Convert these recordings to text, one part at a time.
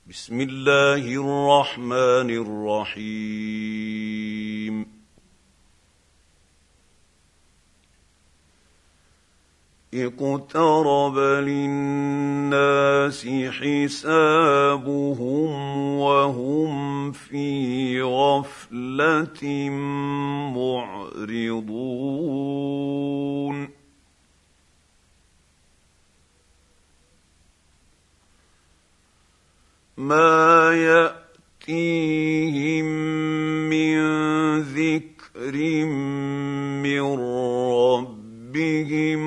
بسم الله الرحمن الرحيم اقترب للناس حسابهم وهم في غفلة معرضون ما يأتيهم من ذكر من ربهم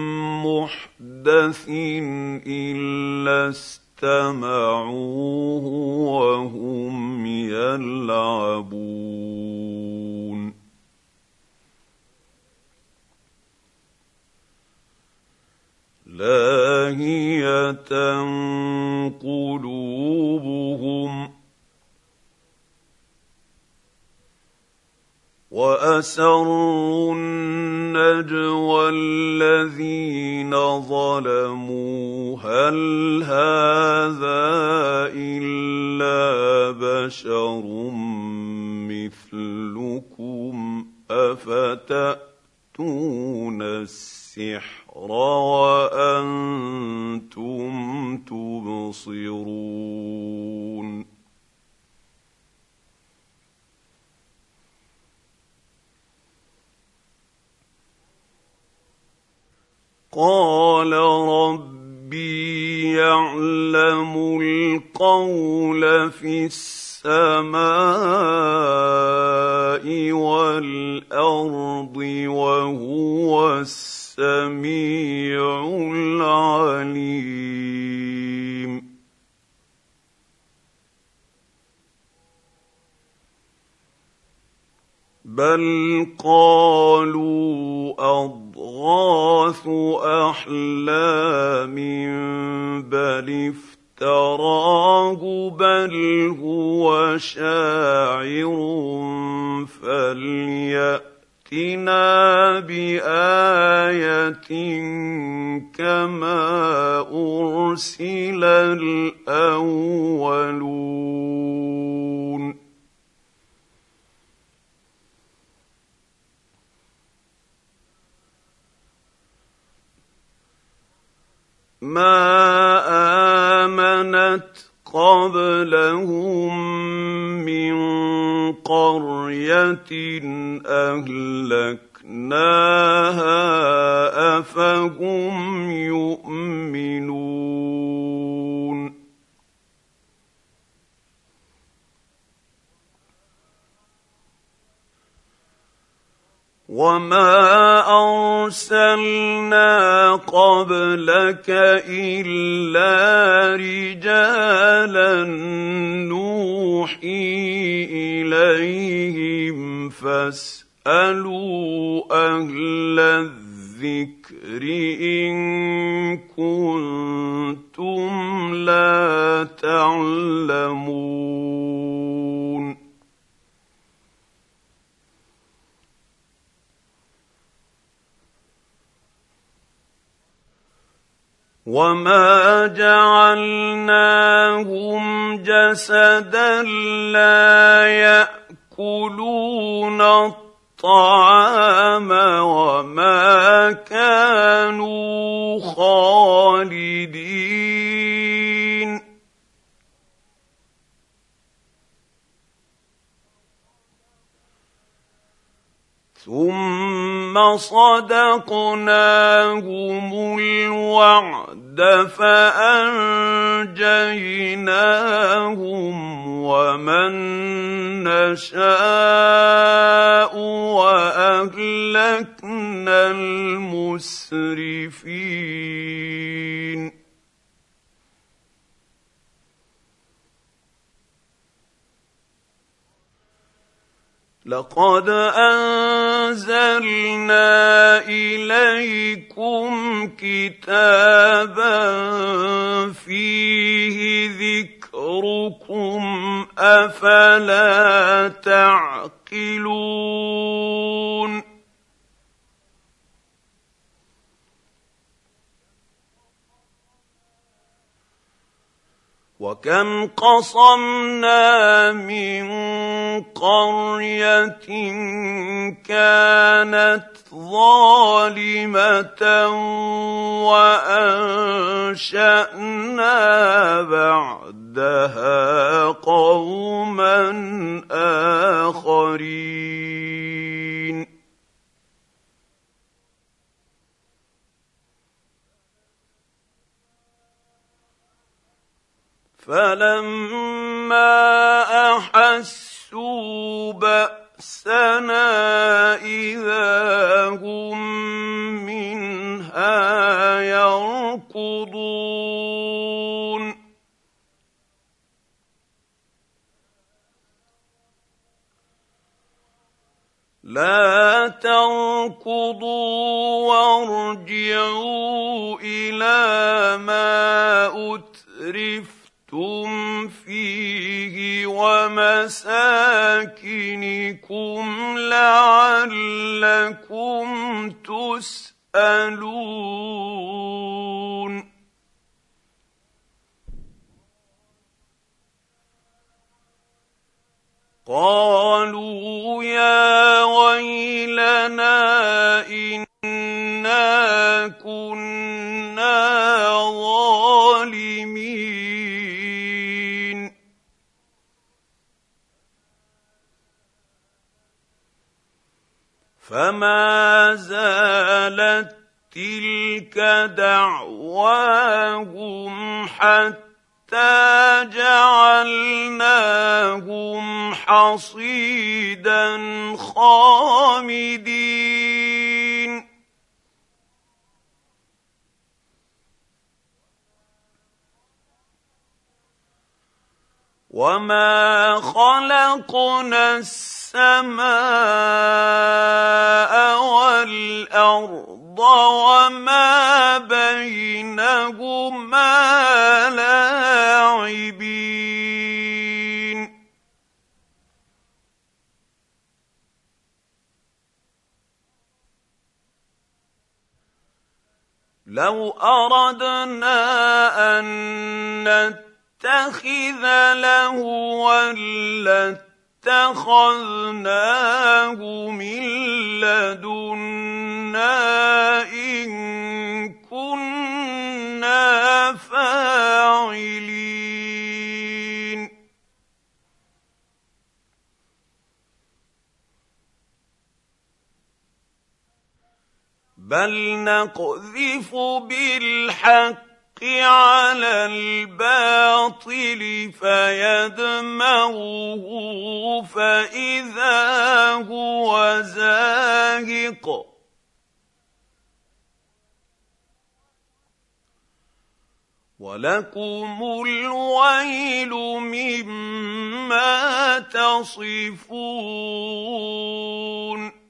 محدث إلا استمعوه وهم يلعبون لاهية قلوبهم وأسروا النجوى الذين ظلموا هل هذا إلا بشر مثلكم أفتأتون السحر وأنتم تبصرون قال ربي يعلم القول في السماء والأرض وهو السميع العليم بل قالوا أضغاث أحلام بل افتراه بل هو شاعر فليأتنا بآية كما أرسل الأولون ما آمنت قبلهم من قرية أهلكناها أفهم يؤمنون وما أرسلنا قبلك إلا رجالا نوحي إليهم فاسألوا أهل الذكر إن كنتم لا تعلمون وما جعلناهم جسدا لا يأكلون الطعام وما كانوا خالدين ثم صدقناهم الوعد فأنجيناهم ومن نشاء وأهلكنا المسرفين لقد أنزلنا إليكم كتابا فيه ذكركم أفلا تعقلون وكم قصمنا من قرية كانت ظالمة وأنشأنا بعدها قوما آخرين فلما أحسوا بأسنا إذا هم منها يركضون لا تركضوا وارجعوا إلى ما أترفتم فيه ومساكنكم لعلكم تسألون قالوا يا ويلنا إنا كنا ظالمين فما زالت تلك دعواهم حتى جعلناهم حصيدا خامدين وما خلقنا السماء والأرض وما بينهما لاعبين لو أردنا أن نتخذ لهوا لاتخذناه من لدنا إن كنا فاعلين بل نقذف بالحق على الباطل فيدمغه فإذا هو زاهق ولكم الويل مما تصفون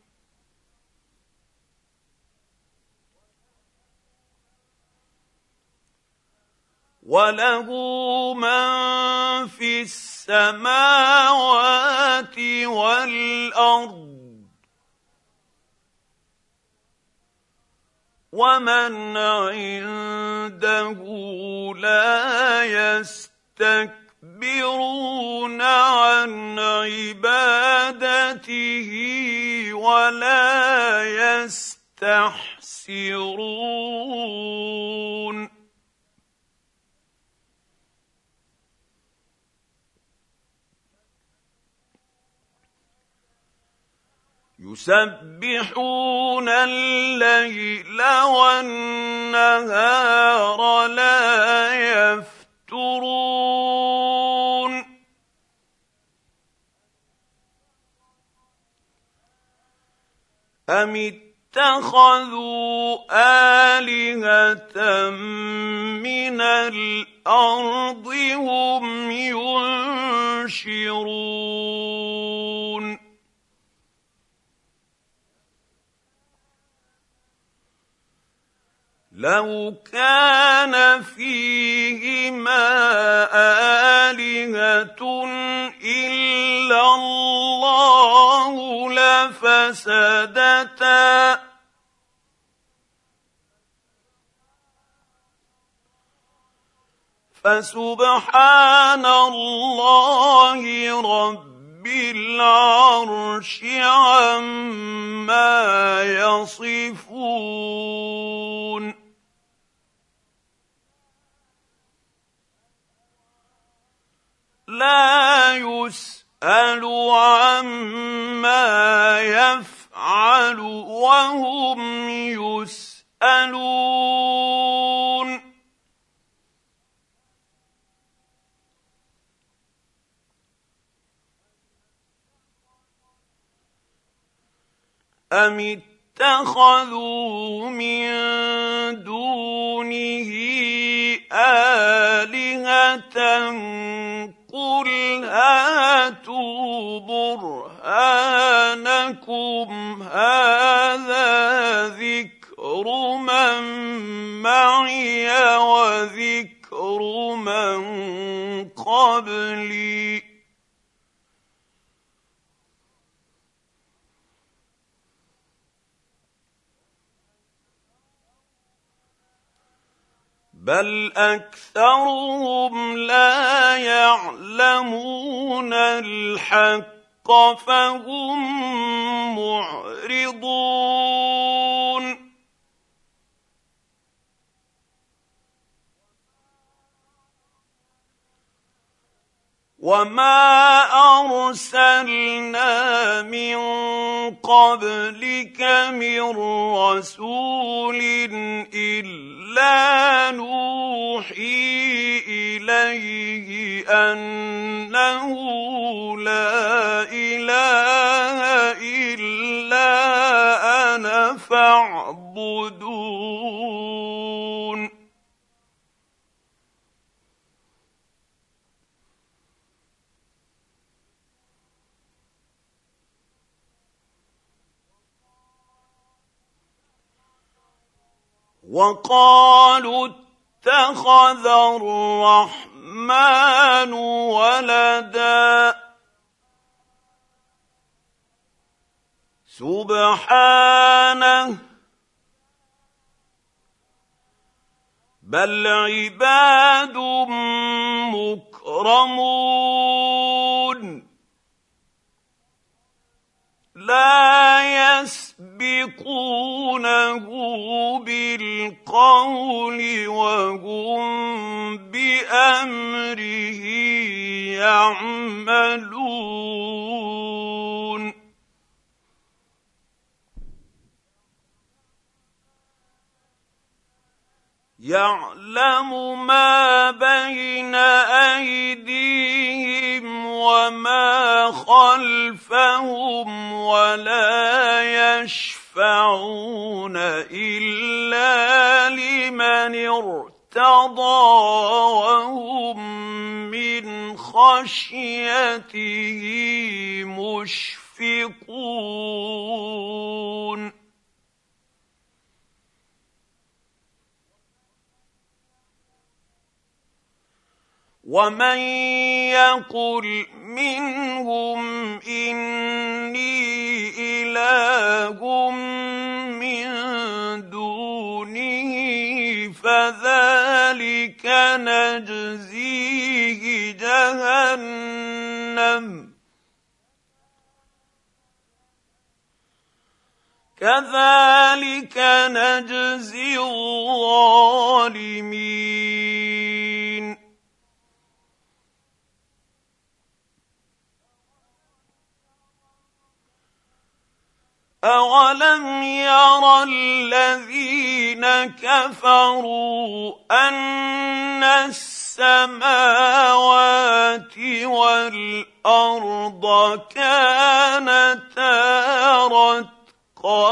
وله من في السماوات والأرض ومن عنده لا يستكبرون عن عبادته ولا يستحسرون يسبحون الليل والنهار لا يفترون أم اتخذوا آلهة من الأرض هم ينشرون لو كان فيهما آلهة إلا الله لفسدتا فسبحان الله رب العرش عما يصفون لا يسأل عما يفعل وهم يسألون أم اتخذوا من دونه آلهة قل هاتوا برهانكم هذا ذكر من معي وذكر من قبلي بل أكثرهم لا يعلمون الحق فهم معرضون وما أرسلنا من قبلك من رسول إلا نوحي إليه أنه لا إله إلا أنا فاعبدون وقالوا اتخذ الرحمن ولدا سبحانه بل عباد مكرمون لا يسبقونه بالقول وهم بأمره يعملون يعلم ما بين أيديهم وما خلفهم ولا يشفعون إلا لمن ارتضى وهم من خشيته مشفقون ومن يقل منهم إني إله من دونه فذلك نجزيه جهنم كذلك نجزي الظالمين أولم ير الذين كفروا أن السماوات والأرض كانتا رتقا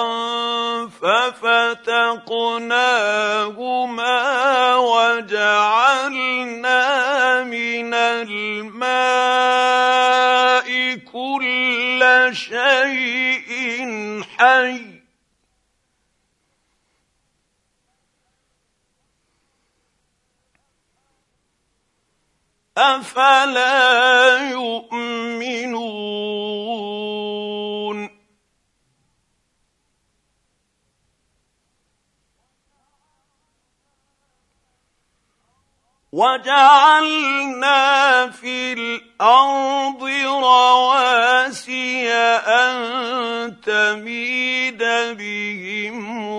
ففتقناهما وجعلنا من الماء كل شيء حي أفلا يؤمنون وجعلنا في الأرض رواسي أن تميد بهم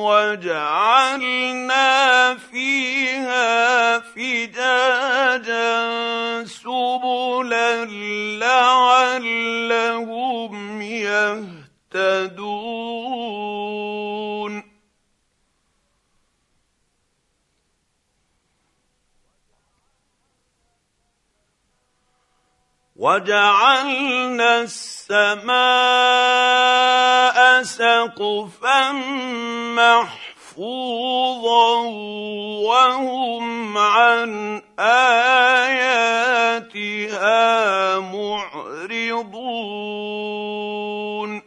وجعلنا فيها فجاجا سبلا لعلهم يهتدون وجعلنا السماء سقفا محفوظا وهم عن آياتها معرضون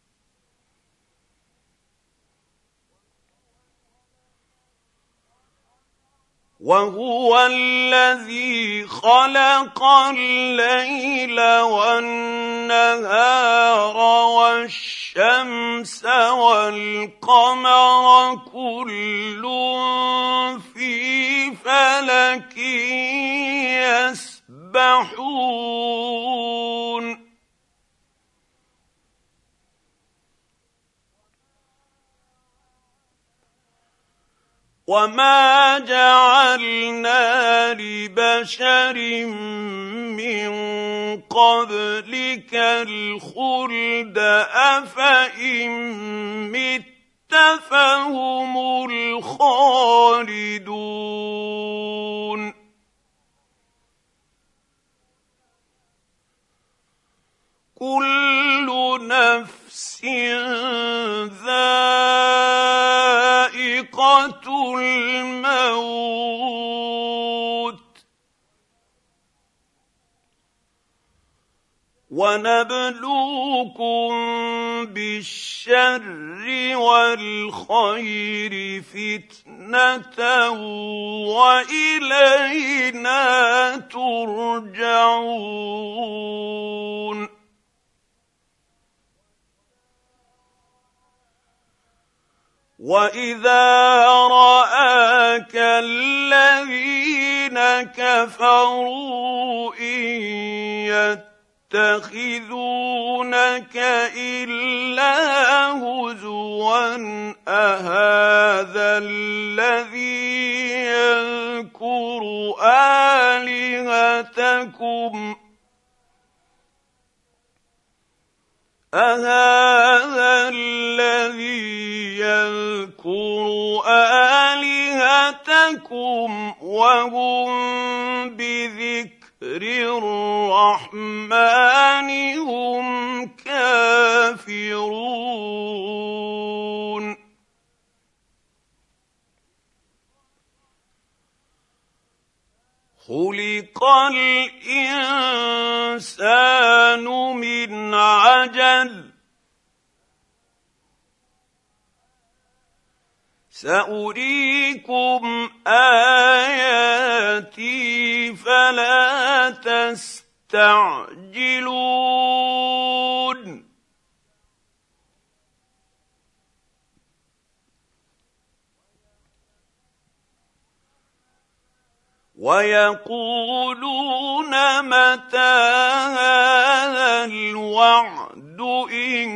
وهو الذي خلق الليل والنهار والشمس والقمر كل في فلك يسبحون وما جعلنا لبشر من قبلك الخلد أفإن مت فهم الخالدون كل نفس ذائقة الموت ونبلوكم بالشر والخير فتنة وإلينا ترجعون وإذا رآك الذين كفروا إن يتخذونك إلا هزوا أهذا الذي يذكر آلهتكم أهذا الذي يذكر آلهتكم وهم بذكر الرحمن هم كافرون خلق الإنسان من عجل سأريكم آياتي فلا تستعجلون ويقولون متى هذا الوعد إن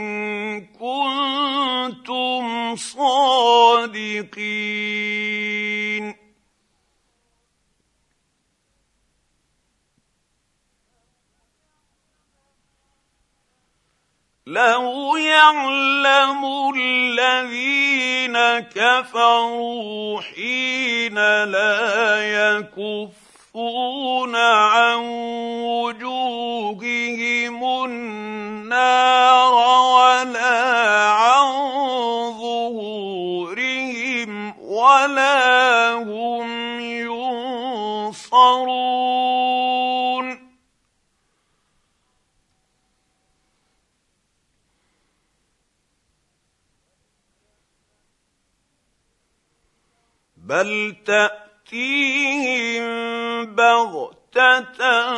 كنتم صادقين لو يعلم الذين كفروا حين لا يكفون عن وجوههم النار ولا عن ظهورهم ولا هم ينصرون بل تأتيهم بغتة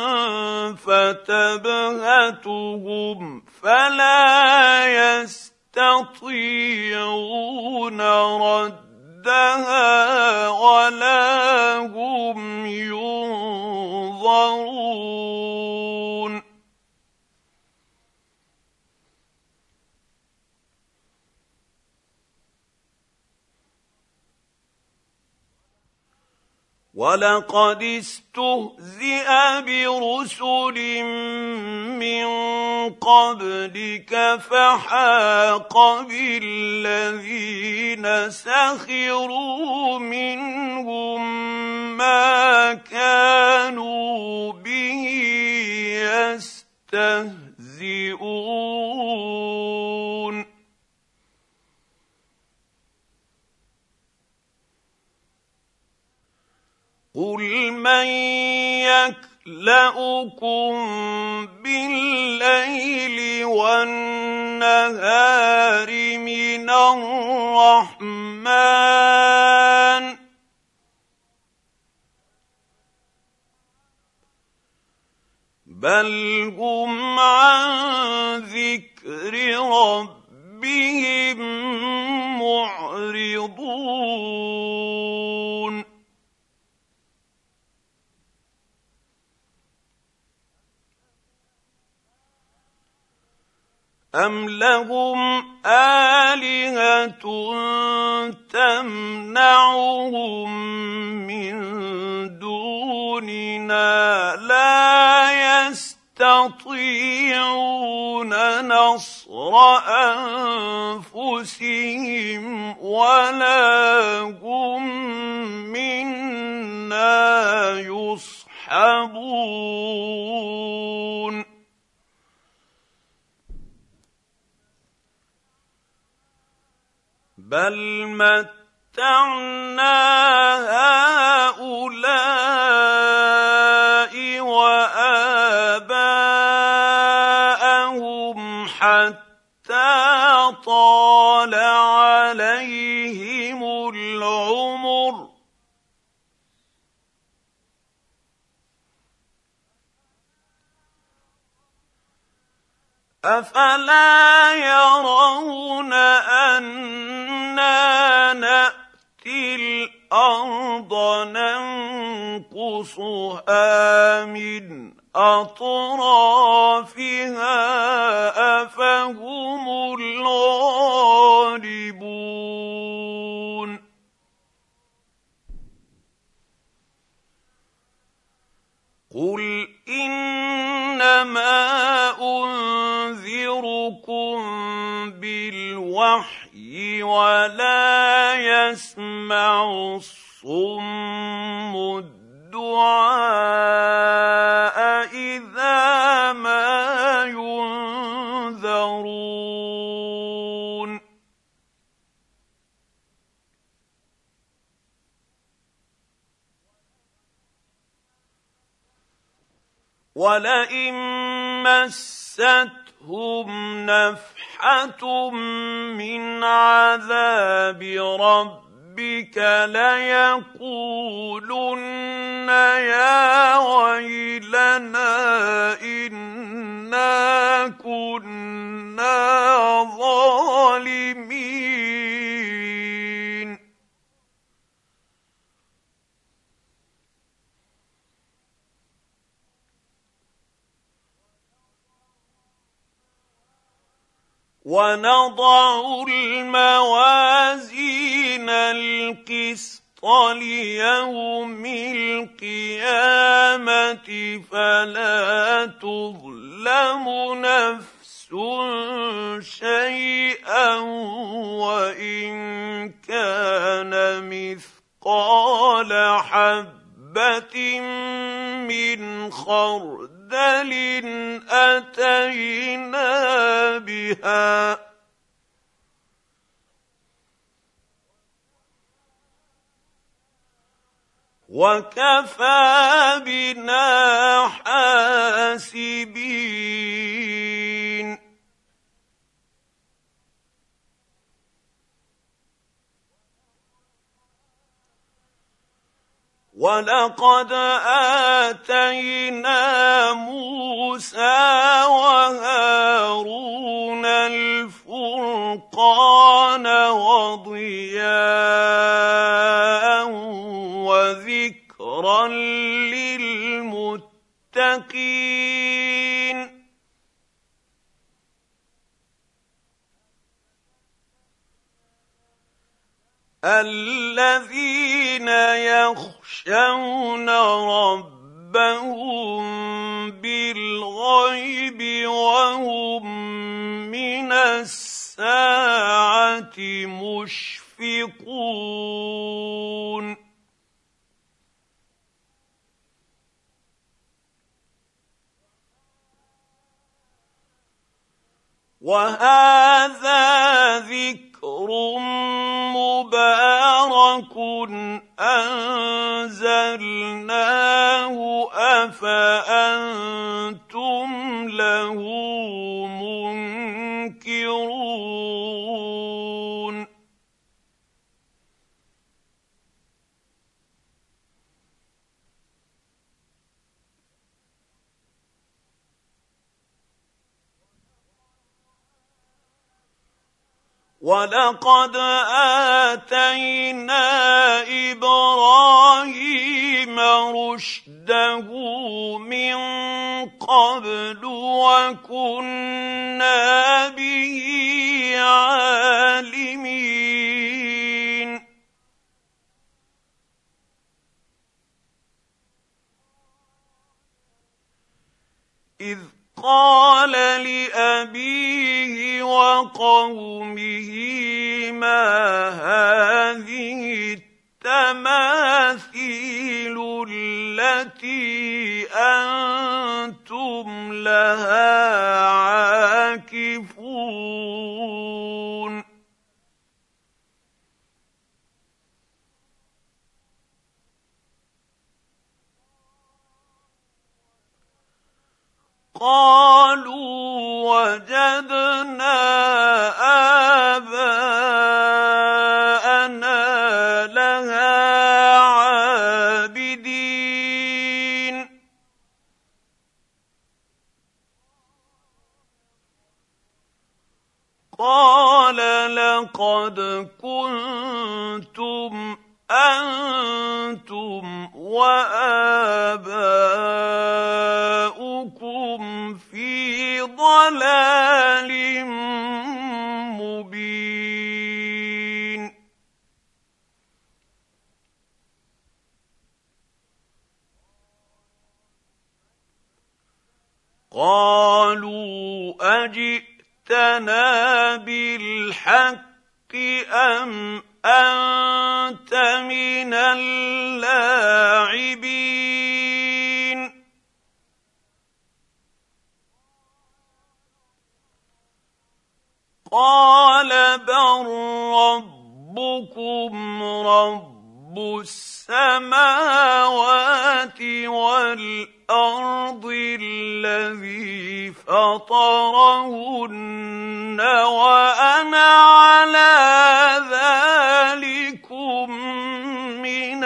فتبهتهم فلا يستطيعون ردها بعدها ولا هم ينظرون ولقد استهزئ برسل من قبلك فحاق بالذين سخروا منهم ما كانوا به يستهزئون قل من يكلؤكم بالليل والنهار من الرحمن بل هم عن ذكر ربهم معرضون أم لهم آلهة تمنعهم من دوننا لا يستطيعون نصر أنفسهم ولا هم منا يصحبون بل متعنا هؤلاء وآباءهم حتى طال عليهم العمر أفلا يرون أنا نأتي الأرض ننقصها من أطرافها أفهم الغالبون قل إنما أنذركم بالوحي ولا يسمع الصم الدعاء إذا ما ينذرون ولئن مستهم نفحة من عذاب ربك ليقولن يا ويلنا إنا كنا ظالمين ونضع الموازين القسط ليوم القيامة فلا تظلم نفس شيئا وإن كان مثقال حبة من خردل أتينا بها وكفى بنا حاسبين ولقد آتينا موسى وهارون الفرقان وضياء المتقين الذين يخشون ربهم بالغيب وهم من الساعة مشفقون وهذا ذكر مبارك أنزلناه أفأنتم له منكرون ولقد آتينا إبراهيم رشده من قبل وكنا به عالمين إذ قال لأبيه وقومه ما هذه التماثيل التي أنتم لها عاكفون قالوا وجدنا آباءنا لها عابدين قال لقد كنتم أنتم وآباؤكم في ضلال مبين قالوا أجئتنا بالحق أم أنت من اللاعبين قال بل ربكم رب السماوات والأرض الذي فطرهن وأنا على ذلكم من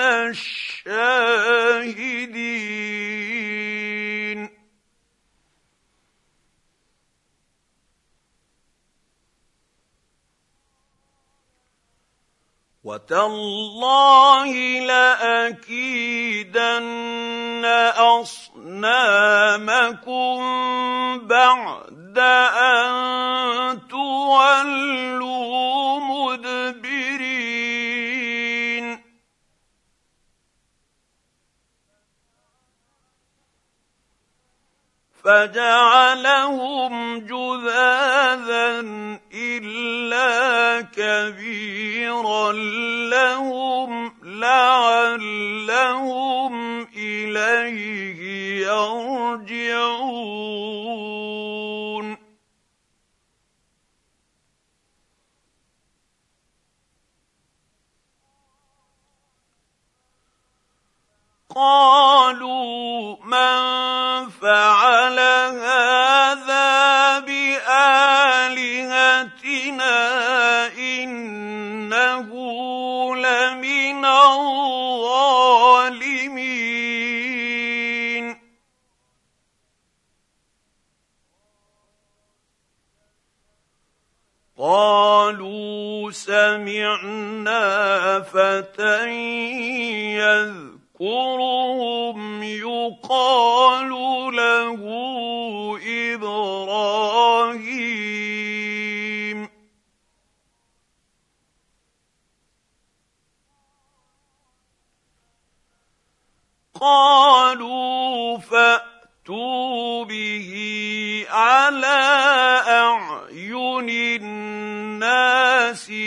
الشاهدين وتالله لأكيدن أصنامكم بعد أن تولوا مدبرين فجعلهم جذاذا إلا كبيرا لهم لعلهم إليه يرجعون قالوا من فعل هذا بآلهتنا إنه لمن الظالمين قالوا سمعنا فتى يذكرهم يقال له إبراهيم. قالوا فأتوا به على أعين الناس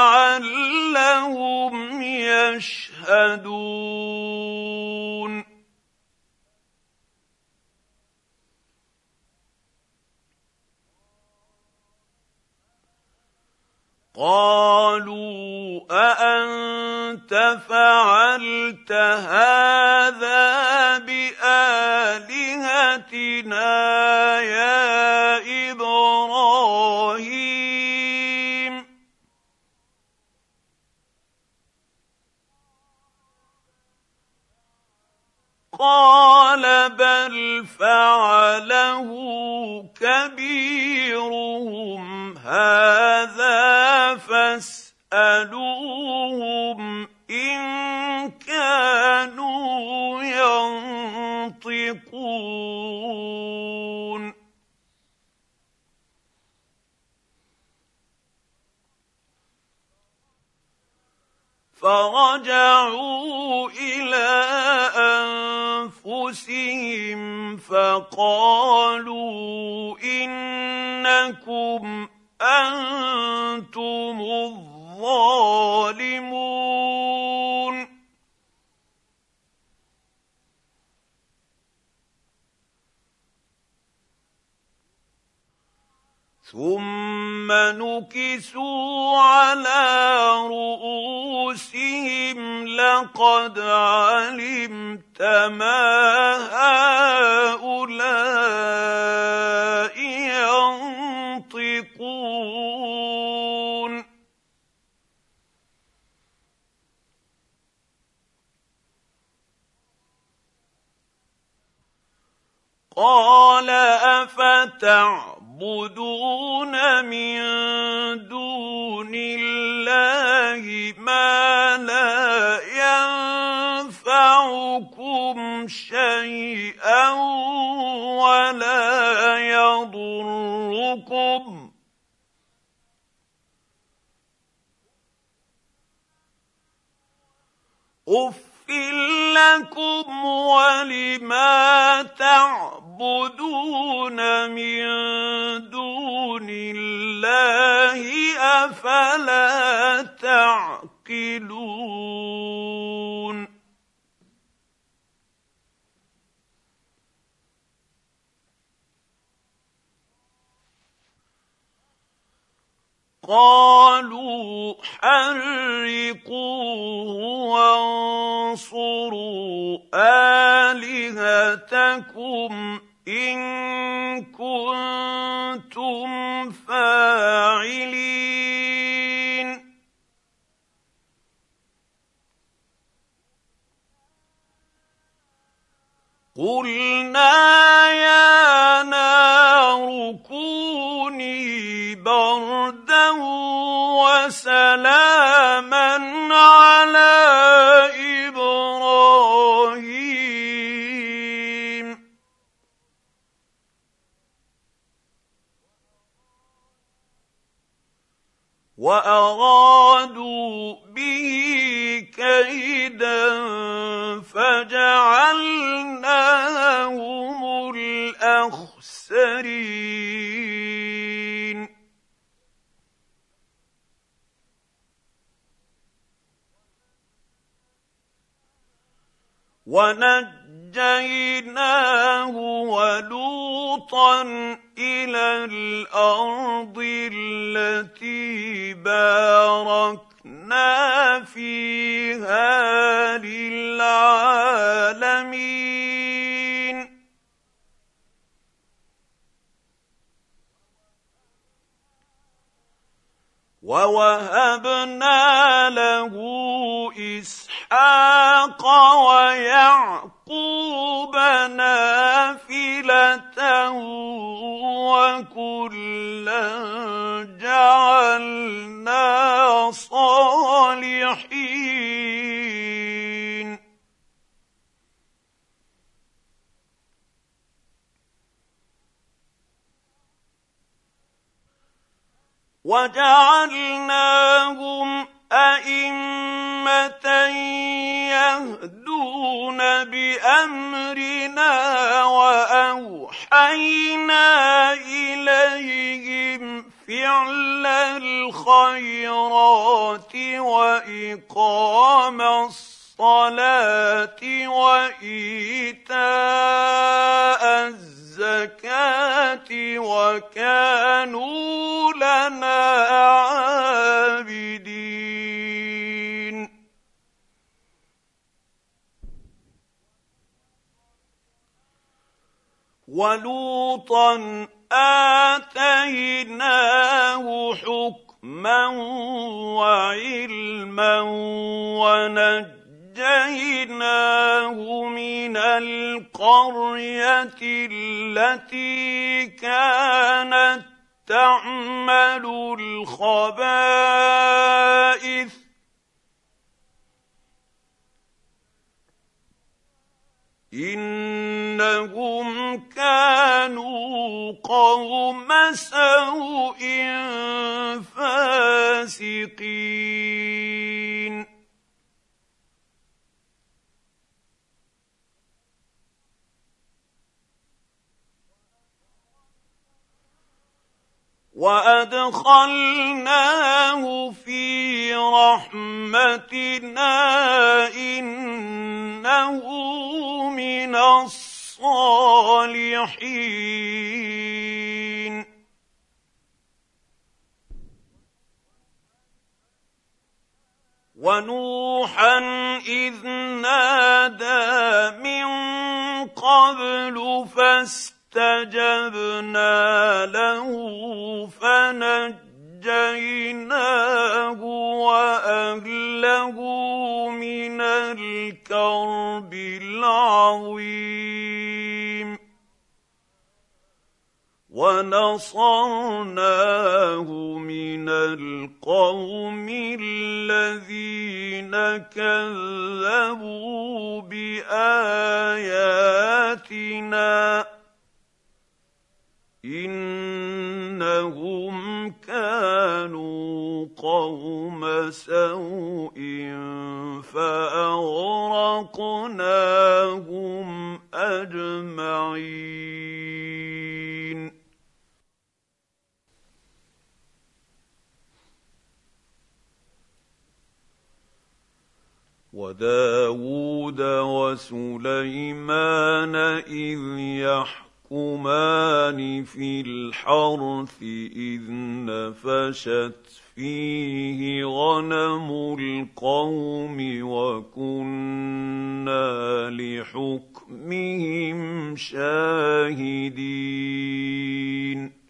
لعلهم يشهدون. قالوا أأنت فعلت هذا بآلهتنا يا إبراهيم؟ قال بل فعله كبيرهم هذا فاسألوهم إن كانوا ينطقون. فرجعوا إلى أنفسهم فقالوا إنكم أنتم الظالمون. ثم نكسوا على رؤوسهم لقد علمت ما هؤلاء ينطقون. قال أفتعبدون من دون الله ما لا ينفعكم شيئا ولا يضركم؟ أُفٍّ لكم ولما تعبدون من دون الله أفلا تعقلون. قالوا حرقوه وانصروا آلهتكم إن كنتم فاعلين. قلنا يا نار كوني بردا وسلاما على إبراهيم. وأرادوا به كيدا فجعلناهم الأخسرين. ونجيناه ولوطا إلى الأرض التي باركنا فيها للعالمين. ووهبنا له إسحاق ويعقوب نافلة وكلا جعلنا صالحين. وجعلناهم أئمة يهدون بأمرنا وأوحينا إليهم فعل الخيرات وإقام الصلاة وإيتاء الزكاة وكانوا لنا عابدين. ولوطا آتيناه حكما وعلما ونجيناه من القرية التي كانت تعمل الخبائث إنهم كانوا قوم سوء فاسقين. وأدخلناه في رحمتنا إنه من الصالحين. ونوحا إذ نادى من قبل فاستجبنا له فنجيناه وأهله من الكرب العظيم ونصرناه من القوم الذين كذبوا بآياتنا إنهم كانوا قوم سوء فأغرقناهم أجمعين. وداود وسليمان إذ يحكمان في الحرث إذ نفشت فيه غنم القوم وكنا لحكمهم شاهدين.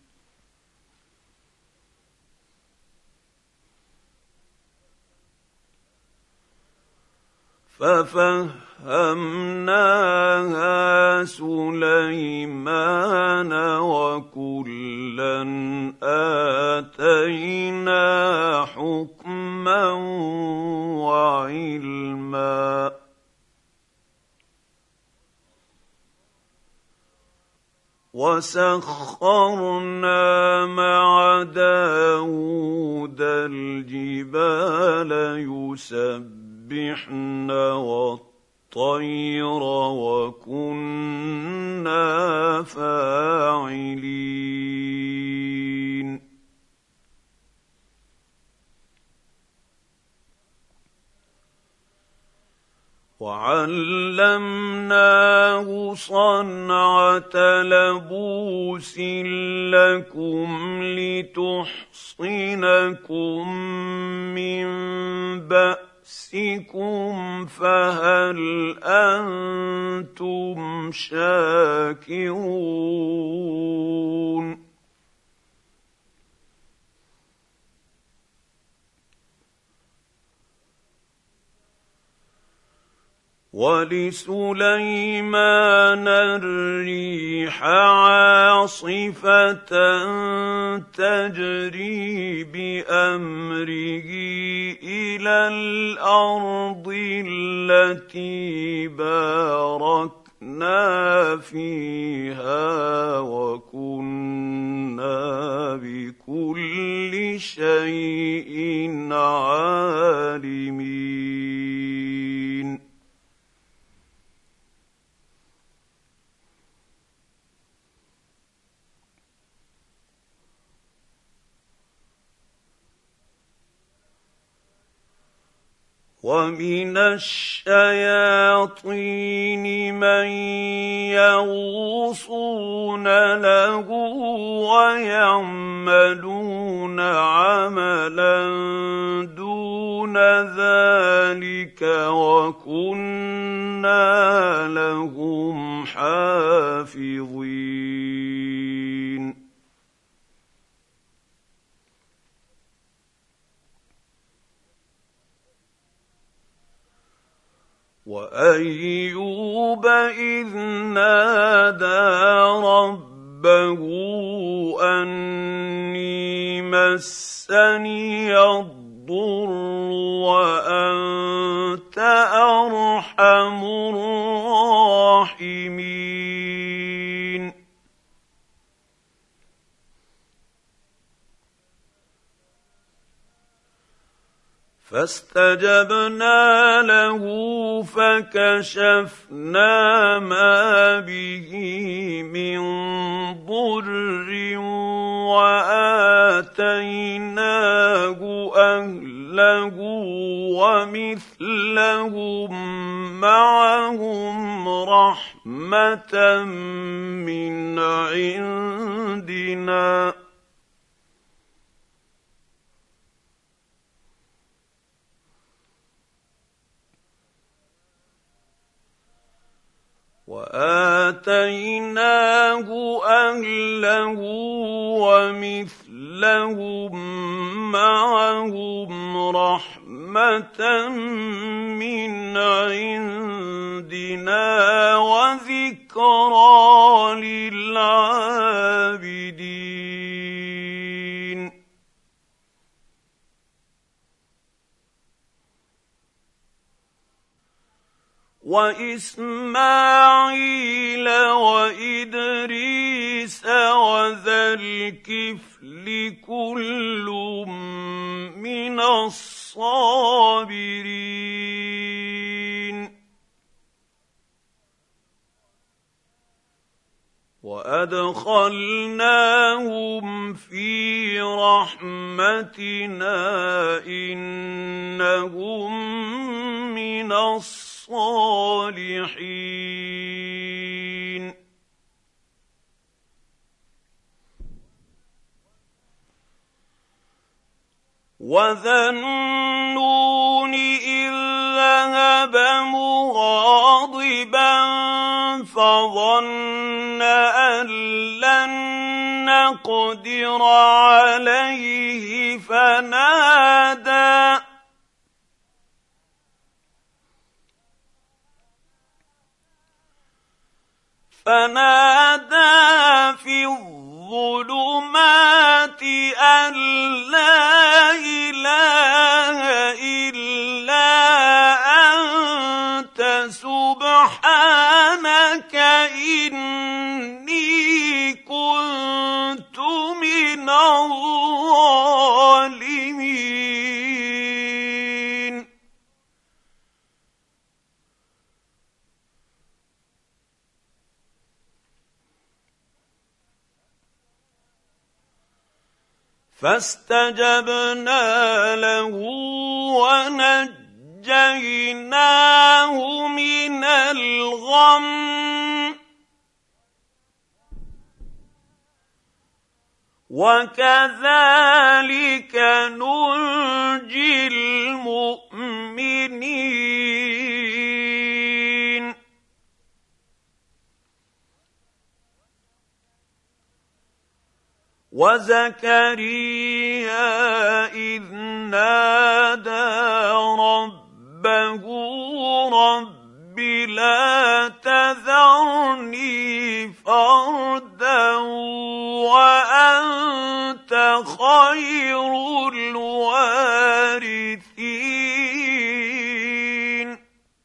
ففهمناها سليمان وكلا آتينا حكما وعلما وسخرنا مع داود الجبال يسبحن والطير وكنا فاعلين. وعلمناه صنعة لبوس لكم لتحصنكم من بأسكم فهل أنتم شاكرون. ولسليمان الريح عاصفة تجري بأمره إلى الأرض التي باركنا فيها وكنا بكل شيء ومن الشياطين من يغوصون له ويعملون عملا دون ذلك وكنا لهم حافظين. وأيوب إذ نادى ربه أني مسني الضر وأنت أرحم الراحمين. فاستجبنا له فكشفنا ما به من ضر وآتيناه أهله ومثلهم معهم رحمة من عندنا وآتيناه أهله ومثلهم معهم رحمة من عندنا وذكرى للعابدين. وإسماعيل وإدريس وذا الكفل كل من الصابرين. وأدخلناهم في رحمتنا إنهم من الصالحين. وذا النون إذ ذهب مغاضبا فظن أن لن نقدر عليه فنادى في الظلمات أن لا إله إلا أنت سبحانك إني كنت من الظالمين. فاستجبنا له ونجيناه من الغم وكذلك ننجي المؤمنين. وزكريا إذ نادى ربه رب لا تذرني فردا وأنت خير الوارثين.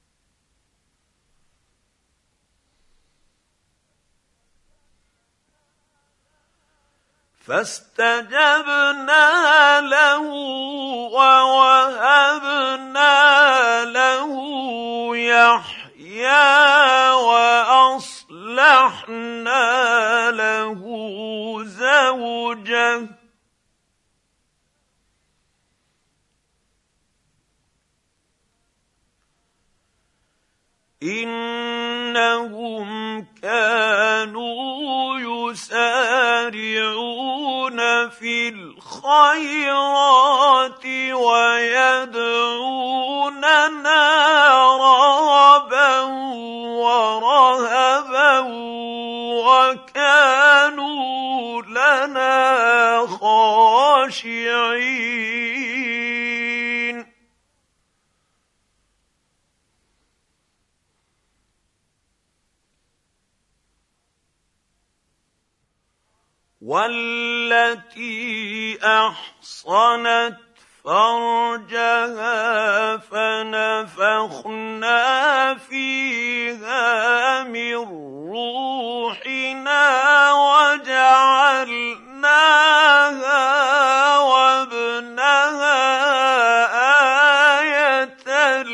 فاستجبنا له ووهبنا له يحيى وأصلحنا له زوجه إنهم كانوا يسارعون في الخيرات ويدعوننا رغبا ورهبا وكانوا لنا خاشعين والتي أحصنت فرجها فنفخنا فيها من روحنا وجعلناها وابنها آية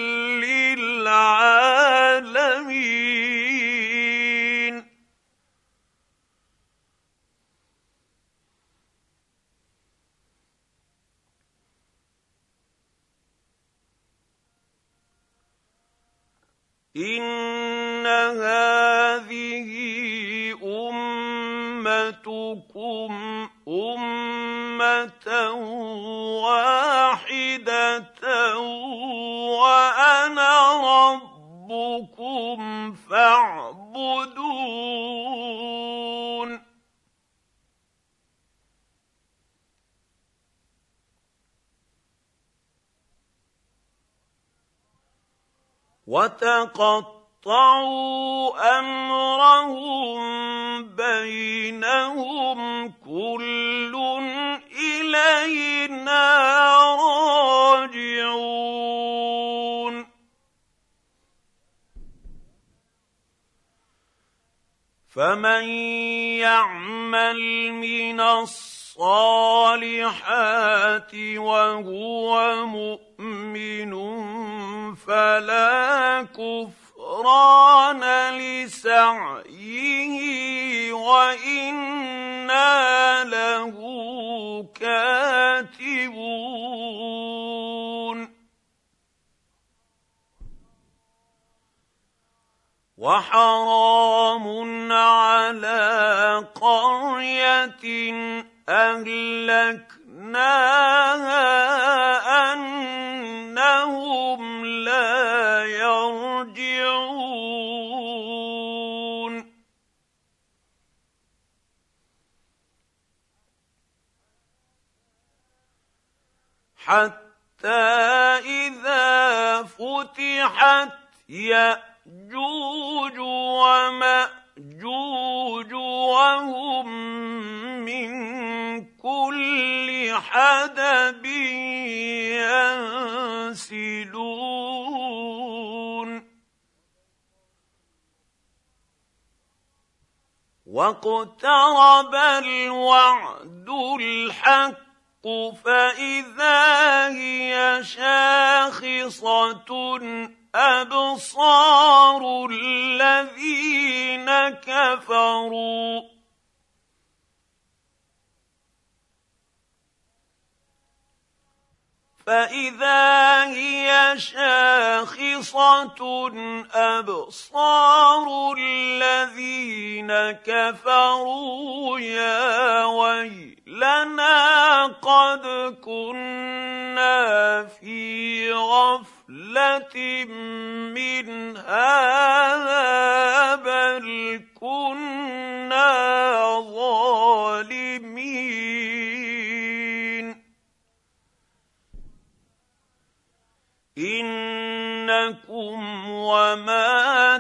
للعالمين إن هذه أمتكم أمة واحدة وأنا ربكم فاعبدون وتقطعوا أمرهم بينهم كل إلينا راجعون فمن يعمل من الصالحات وهو مؤمن فلا كفران لسعيه وإنا له كاتبون وحرام على قرية أهلكناها أنهم لا يرجعون حتى إذا فتحت يأجوج ومأجوج وهم من كل حدب ينسلون واقترب الوعد الحق فإذا هي شاخصة أبصار الذين كفروا فإذا هي شاخصة أبصار الذين كفروا يا ويلنا قد كنا في غفلة من هذا بل كنا ظالمين إنكم وما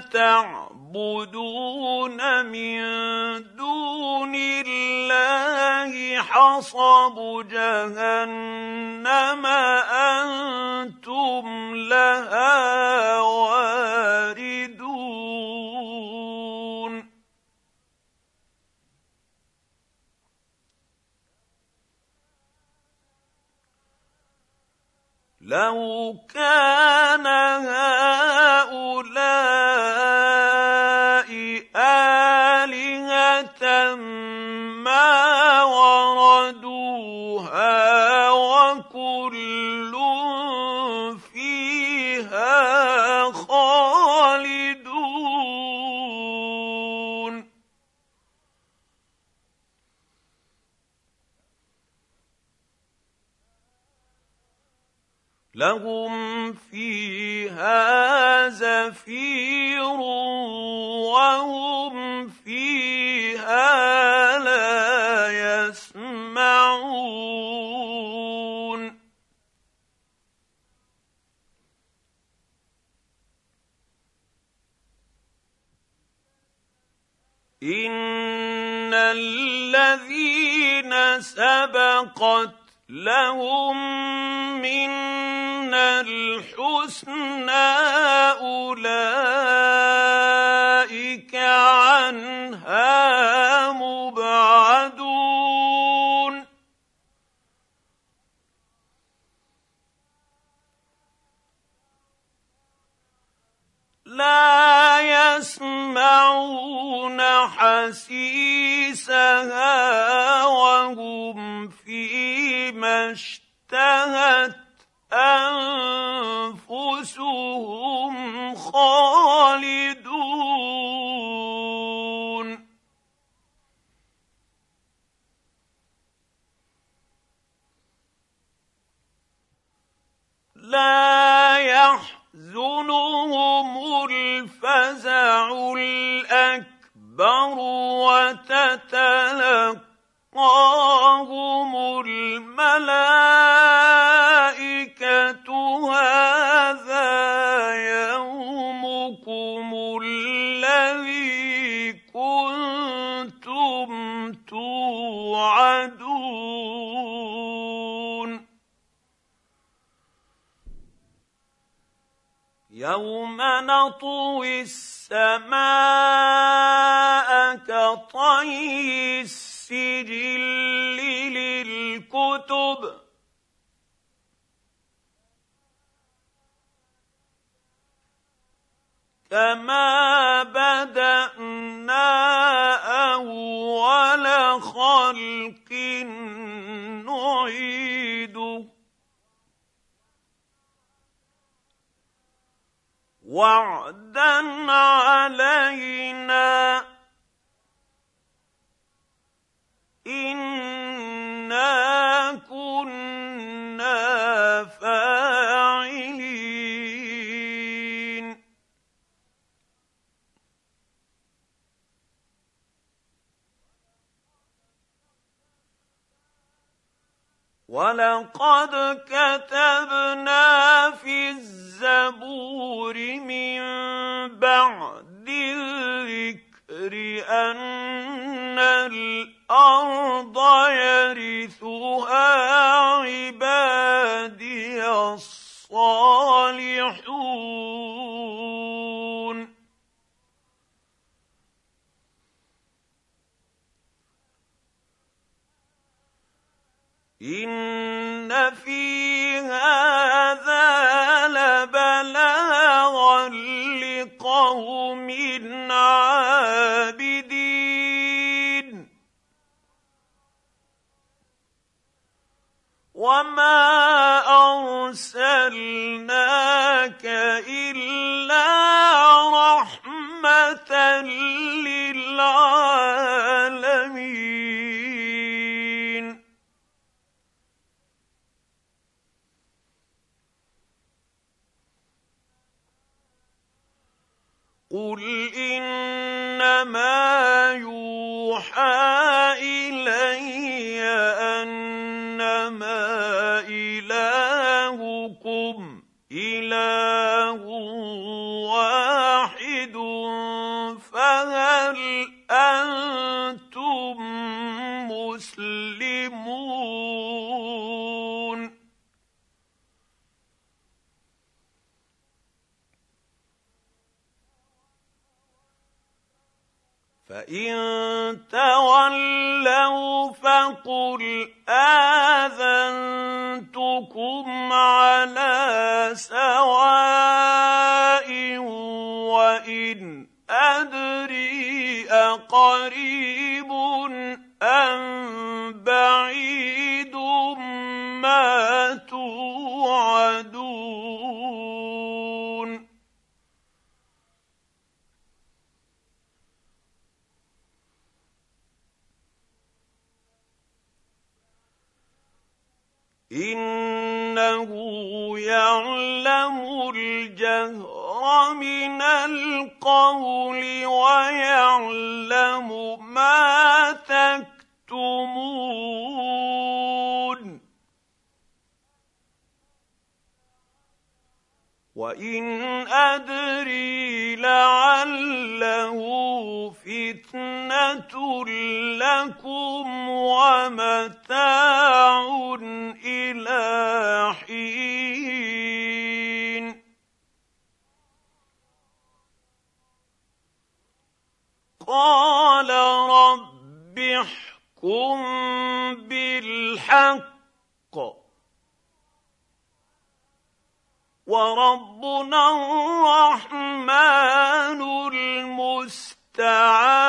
تعبدون من دون الله حصب جهنم أنتم لها واردون لو كان هؤلاء آلهة ما وردوها وكل فيها خالدون لهم فيها زفير وهم فيها لا يسمعون إن الذين سبقت لهم منا الحسنى أولئك عنها مبعدون لا يسمعون حسيسها وهم فيما اشتهت أنفسهم خالدون لا يحزنهم الفزع الأكبر وتتلقاهم الملائكة هذا يومكم الذي كنتم توعدون يوم نطوي السماء كطي السجل للكتب كما بدأنا أول خلق نعيده وعدا علينا إنا كنا فاعلين ولقد كتبنا في الزبور من بعد الذكر أن الأرض يرثها عبادي الصالحون إن في هذا لبلاغا لقوم عابدين وما أرسلناك إلا رحمة للعالمين قل إنما يوحى إلي أنما إلهكم إله واحد فهل أنتم مسلمون فإن تولوا فقل آذنتكم على سواء وإن أدري أقريب أم بعيد ما توعدون إن إنه يعلم الجهر من القول ويعلم ما تكتمون وإن أدري لعله فتنة لكم ومتاع إلى حين قال رب احكم بالحق وربنا الرحمن المستعان